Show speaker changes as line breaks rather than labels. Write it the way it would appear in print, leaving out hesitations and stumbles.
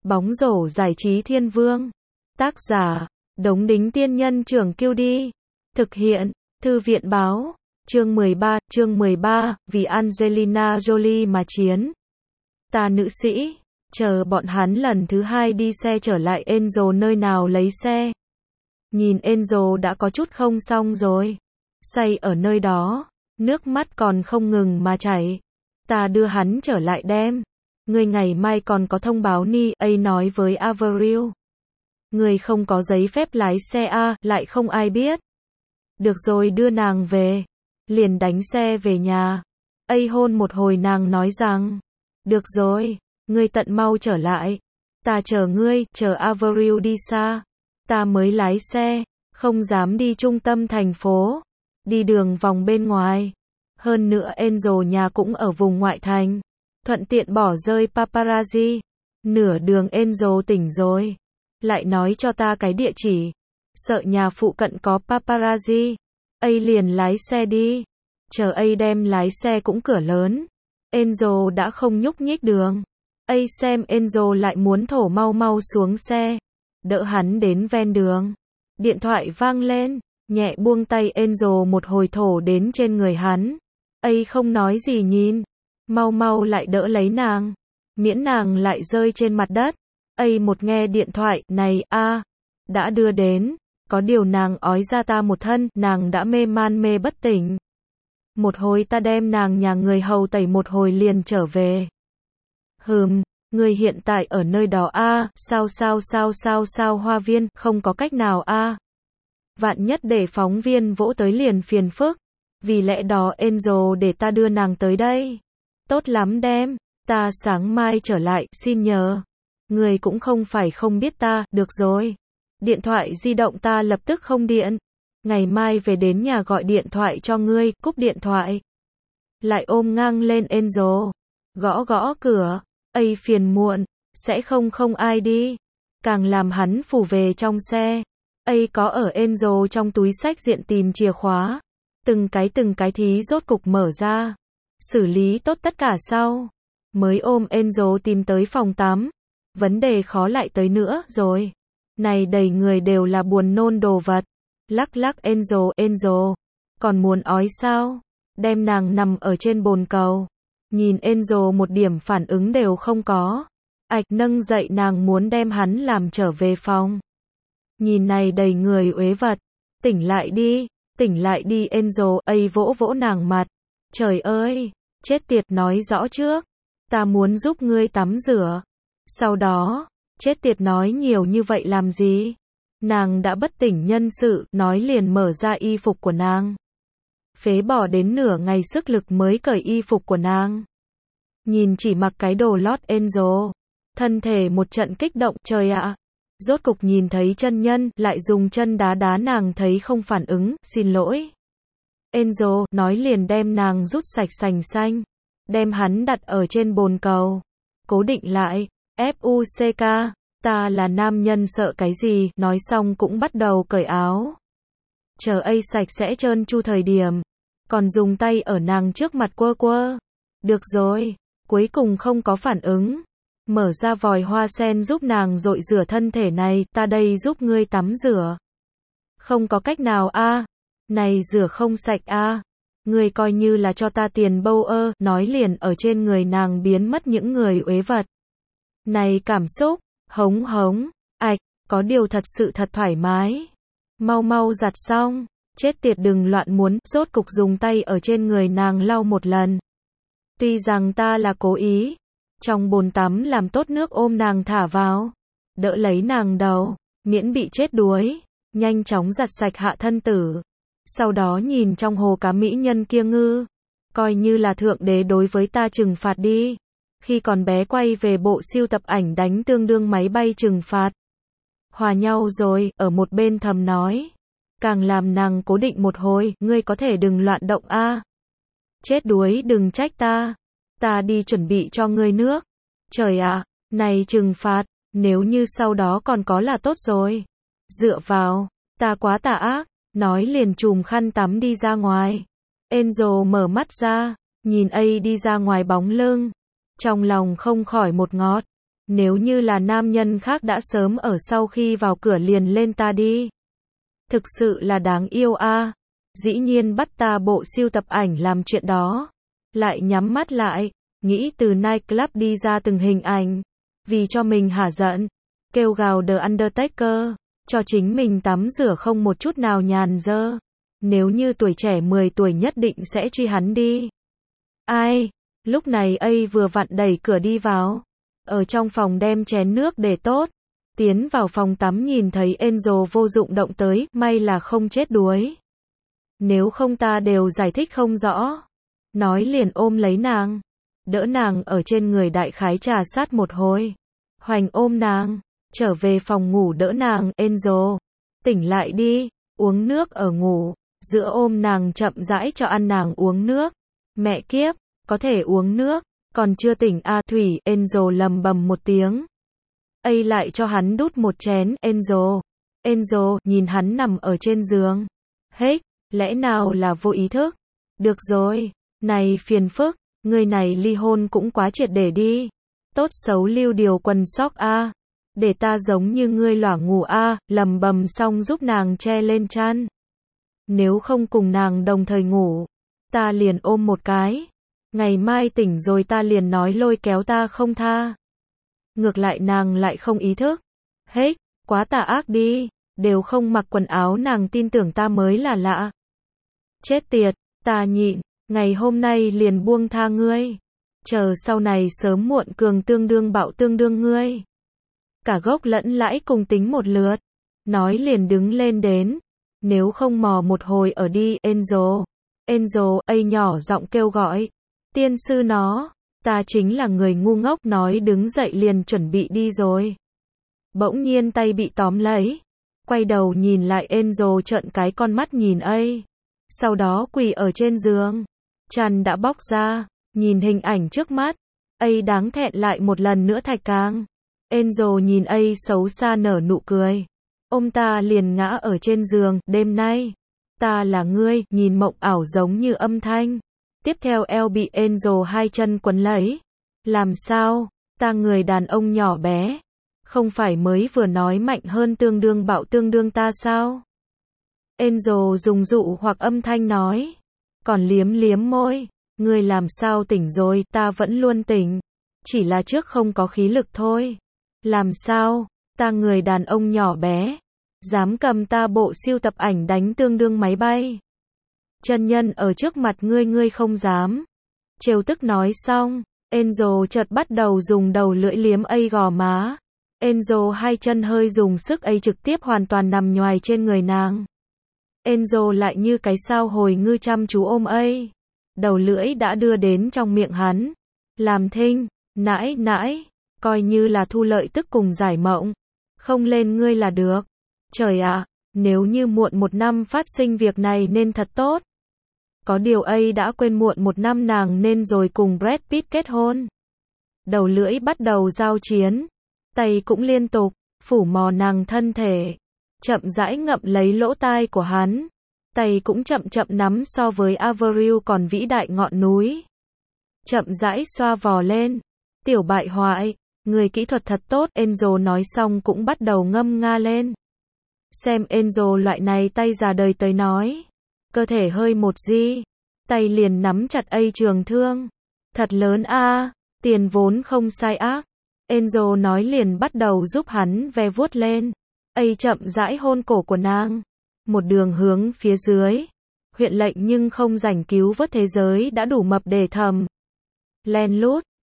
Bóng rổ giải trí thiên vương. Tác giả, Đống Đính Tiên Nhân Trưởng Kiêu Đi. Thực hiện, Thư viện Báo. Chương 13, vì Angelina Jolie mà chiến. Ta nữ sĩ, chờ bọn hắn lần thứ hai đi xe trở lại Angel nơi nào lấy xe. Nhìn Angel đã có chút không xong rồi. Say ở nơi đó, nước mắt còn không ngừng mà chảy. Ta đưa hắn trở lại đem. Ngươi ngày mai còn có thông báo ni, ấy nói với Avril. Ngươi không có giấy phép lái xe a, lại không ai biết. Được rồi đưa nàng về. Liền đánh xe về nhà. Ấy hôn một hồi nàng nói rằng. Được rồi, ngươi tận mau trở lại. Ta chờ ngươi, chờ Avril đi xa. Ta mới lái xe, không dám đi trung tâm thành phố. Đi đường vòng bên ngoài. Hơn nữa Angel nhà cũng ở vùng ngoại thành. Thuận tiện bỏ rơi paparazzi. Nửa đường Angel tỉnh rồi. Lại nói cho ta cái địa chỉ. Sợ nhà phụ cận có paparazzi. Ấy liền lái xe đi. Chờ ấy đem lái xe cũng cửa lớn. Angel đã không nhúc nhích đường. Ấy xem Angel lại muốn thổ mau mau xuống xe. Đỡ hắn đến ven đường. Điện thoại vang lên. Nhẹ buông tay Angel một hồi thổ đến trên người hắn. Ấy không nói gì nhìn. Mau mau lại đỡ lấy nàng. Miễn nàng lại rơi trên mặt đất. Ấy một nghe điện thoại, này, đã đưa đến. Có điều nàng ói ra ta một thân, nàng đã mê man mê bất tỉnh. Một hồi ta đem nàng nhà người hầu tẩy một hồi liền trở về. Người hiện tại ở nơi đó sao hoa viên, không có cách nào Vạn nhất để phóng viên vỗ tới liền phiền phức. Vì lẽ đó Angel để ta đưa nàng tới đây. Tốt lắm đem, ta sáng mai trở lại, xin nhờ. Người cũng không phải không biết ta, được rồi. Điện thoại di động ta lập tức không điện. Ngày mai về đến nhà gọi điện thoại cho ngươi, cúp điện thoại. Lại ôm ngang lên Angel. Gõ gõ cửa, ấy phiền muộn, sẽ không ai đi. Càng làm hắn phủ về trong xe. Ấy có ở Angel trong túi xách diện tìm chìa khóa. Từng cái thí rốt cục mở ra. Xử lý tốt tất cả sau. Mới ôm Angel tìm tới phòng tắm. Vấn đề khó lại tới nữa rồi. Này đầy người đều là buồn nôn đồ vật. Lắc Angel, còn muốn ói sao? Đem nàng nằm ở trên bồn cầu. Nhìn Angel một điểm phản ứng đều không có. Ạch nâng dậy nàng muốn đem hắn làm trở về phòng. Nhìn này đầy người uế vật. Tỉnh lại đi Angel, ấy vỗ vỗ nàng mặt. Trời ơi, chết tiệt nói rõ trước. Ta muốn giúp ngươi tắm rửa. Sau đó, chết tiệt nói nhiều như vậy làm gì? Nàng đã bất tỉnh nhân sự, nói liền mở ra y phục của nàng. Phế bỏ đến nửa ngày sức lực mới cởi y phục của nàng. Nhìn chỉ mặc cái đồ lót Angel. Thân thể một trận kích động, trời ạ. Rốt cục nhìn thấy chân nhân, lại dùng chân đá đá nàng thấy không phản ứng, xin lỗi. Angel, nói liền đem nàng rút sạch sành xanh. Đem hắn đặt ở trên bồn cầu. Cố định lại. FUCK, ta là nam nhân sợ cái gì, nói xong cũng bắt đầu cởi áo. Chờ ấy sạch sẽ trơn tru thời điểm. Còn dùng tay ở nàng trước mặt quơ. Được rồi, cuối cùng không có phản ứng. Mở ra vòi hoa sen giúp nàng dội rửa thân thể này, ta đây giúp ngươi tắm rửa. Không có cách nào này rửa không sạch Ngươi coi như là cho ta tiền bâu nói liền ở trên người nàng biến mất những người uế vật. Này cảm xúc, hống, ạch, có điều thật sự thật thoải mái. Mau giặt xong, chết tiệt đừng loạn muốn, rốt cục dùng tay ở trên người nàng lau một lần. Tuy rằng ta là cố ý, trong bồn tắm làm tốt nước ôm nàng thả vào, đỡ lấy nàng đầu, miễn bị chết đuối, nhanh chóng giặt sạch hạ thân tử. Sau đó nhìn trong hồ cá mỹ nhân kia ngư, coi như là thượng đế đối với ta trừng phạt đi. Khi còn bé quay về bộ siêu tập ảnh đánh tương đương máy bay trừng phạt. Hòa nhau rồi, ở một bên thầm nói. Càng làm nàng cố định một hồi, ngươi có thể đừng loạn động Chết đuối đừng trách ta. Ta đi chuẩn bị cho ngươi nước. Trời ạ, này trừng phạt, nếu như sau đó còn có là tốt rồi. Dựa vào, ta quá tà ác, nói liền chùm khăn tắm đi ra ngoài. Angel mở mắt ra, nhìn ấy đi ra ngoài bóng lưng. Trong lòng không khỏi một ngọt. Nếu như là nam nhân khác đã sớm ở sau khi vào cửa liền lên ta đi. Thực sự là đáng yêu a. Dĩ nhiên bắt ta bộ siêu tập ảnh làm chuyện đó. Lại nhắm mắt lại, nghĩ từ nightclub đi ra từng hình ảnh. Vì cho mình hả giận, kêu gào The Undertaker, cho chính mình tắm rửa không một chút nào nhàn dơ. Nếu như tuổi trẻ 10 tuổi nhất định sẽ truy hắn đi. Ai? Lúc này A vừa vặn đẩy cửa đi vào. Ở trong phòng đem chén nước để tốt. Tiến vào phòng tắm nhìn thấy Angel vô dụng động tới, may là không chết đuối. Nếu không ta đều giải thích không rõ. Nói liền ôm lấy nàng. Đỡ nàng ở trên người đại khái trà sát một hồi. Hoành ôm nàng. Trở về phòng ngủ đỡ nàng. Angel, tỉnh lại đi. Uống nước ở ngủ. Giữa ôm nàng chậm rãi cho ăn nàng uống nước. Mẹ kiếp, có thể uống nước. Còn chưa tỉnh a Thủy. Angel lầm bầm một tiếng. A lại cho hắn đút một chén. Angel nhìn hắn nằm ở trên giường. Hết, lẽ nào là vô ý thức? Được rồi, này phiền phức, người này ly hôn cũng quá triệt để đi. Tốt xấu lưu điều quần sóc a. Để ta giống như ngươi lỏa ngủ a. Lầm bầm xong giúp nàng che lên chăn. Nếu không cùng nàng đồng thời ngủ, ta liền ôm một cái. Ngày mai tỉnh rồi ta liền nói lôi kéo ta không tha. Ngược lại nàng lại không ý thức. Hết, quá tà ác đi. Đều không mặc quần áo nàng tin tưởng ta mới là lạ. Chết tiệt, ta nhịn. Ngày hôm nay liền buông tha ngươi. Chờ sau này sớm muộn cường tương đương bạo tương đương ngươi. Cả gốc lẫn lãi cùng tính một lượt. Nói liền đứng lên đến. Nếu không mò một hồi ở đi. Angel, A nhỏ giọng kêu gọi. Tiên sư nó, ta chính là người ngu ngốc. Nói đứng dậy liền chuẩn bị đi rồi. Bỗng nhiên tay bị tóm lấy. Quay đầu nhìn lại Angel trợn cái con mắt nhìn A. Sau đó quỳ ở trên giường. Chăn đã bóc ra. Nhìn hình ảnh trước mắt. A đáng thẹn lại một lần nữa thạch càng. Angel nhìn A xấu xa nở nụ cười. Ông ta liền ngã ở trên giường. Đêm nay, ta là ngươi. Nhìn mộng ảo giống như âm thanh. Tiếp theo eo bị Angel hai chân quấn lấy. Làm sao? Ta người đàn ông nhỏ bé. Không phải mới vừa nói mạnh hơn tương đương bạo tương đương ta sao? Angel dùng dụ hoặc âm thanh nói. Còn liếm liếm môi. Ngươi làm sao tỉnh rồi? Ta vẫn luôn tỉnh. Chỉ là trước không có khí lực thôi. Làm sao? Ta người đàn ông nhỏ bé. Dám cầm ta bộ siêu tập ảnh đánh tương đương máy bay. Chân nhân ở trước mặt ngươi không dám. Trêu tức nói xong. Angel chợt bắt đầu dùng đầu lưỡi liếm A gò má. Angel hai chân hơi dùng sức A trực tiếp hoàn toàn nằm nhoài trên người nàng. Angel lại như cái sao hồi ngư chăm chú ôm A. Đầu lưỡi đã đưa đến trong miệng hắn. Làm thinh, nãi, coi như là thu lợi tức cùng giải mộng. Không lên ngươi là được. Trời ạ, nếu như muộn một năm phát sinh việc này nên thật tốt. Có điều A đã quên muộn một năm nàng nên rồi cùng Brad Pitt kết hôn. Đầu lưỡi bắt đầu giao chiến. Tay cũng liên tục, phủ mò nàng thân thể. Chậm rãi ngậm lấy lỗ tai của hắn. Tay cũng chậm nắm so với Avril còn vĩ đại ngọn núi. Chậm rãi xoa vò lên. Tiểu bại hoại, người kỹ thuật thật tốt. Angel nói xong cũng bắt đầu ngâm nga lên. Xem Angel loại này tay già đời tới nói. Cơ thể hơi một di. Tay liền nắm chặt A trường thương. Thật lớn a, tiền vốn không sai ác. Angel nói liền bắt đầu giúp hắn ve vuốt lên. A chậm rãi hôn cổ của nàng. Một đường hướng phía dưới. Huyện lệnh nhưng không rảnh cứu vớt thế giới đã đủ mập để thầm. Len lút,